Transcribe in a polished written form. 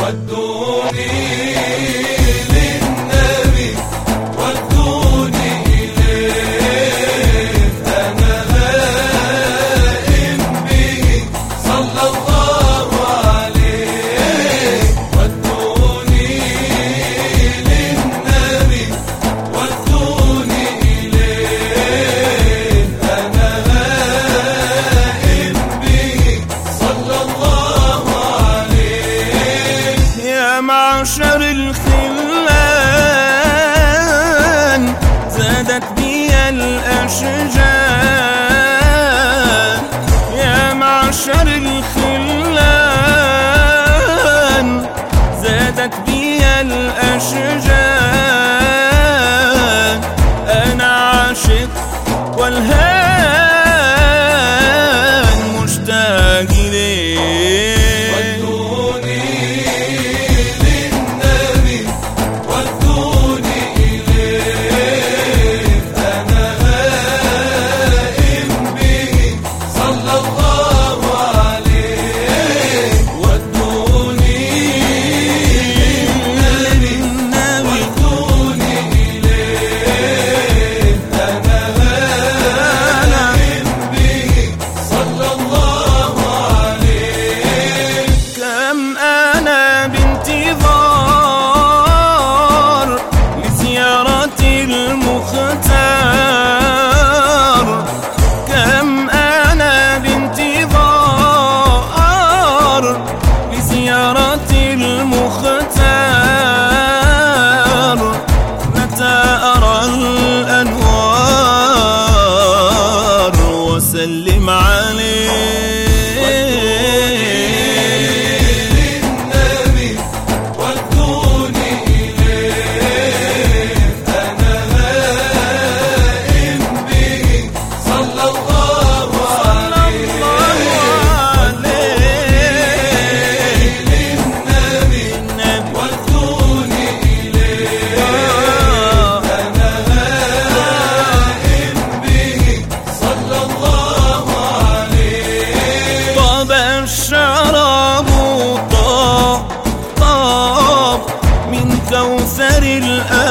ودوني للنبي ودوني إليه أنا هائم به صلى الله عليه ودوني للنبي ودوني إليه أنا هائم به صلى الله عليه يا معشر الخلان زادت بي الأشجان يا معشر الخلان زادت بي الأشجان أنا عاشق والهان مشتاق إليه كم أنا بانتظار لزيارة المختار متى أرى الأنوار وسلم عليه الشراب طاب من كوثر الأنهار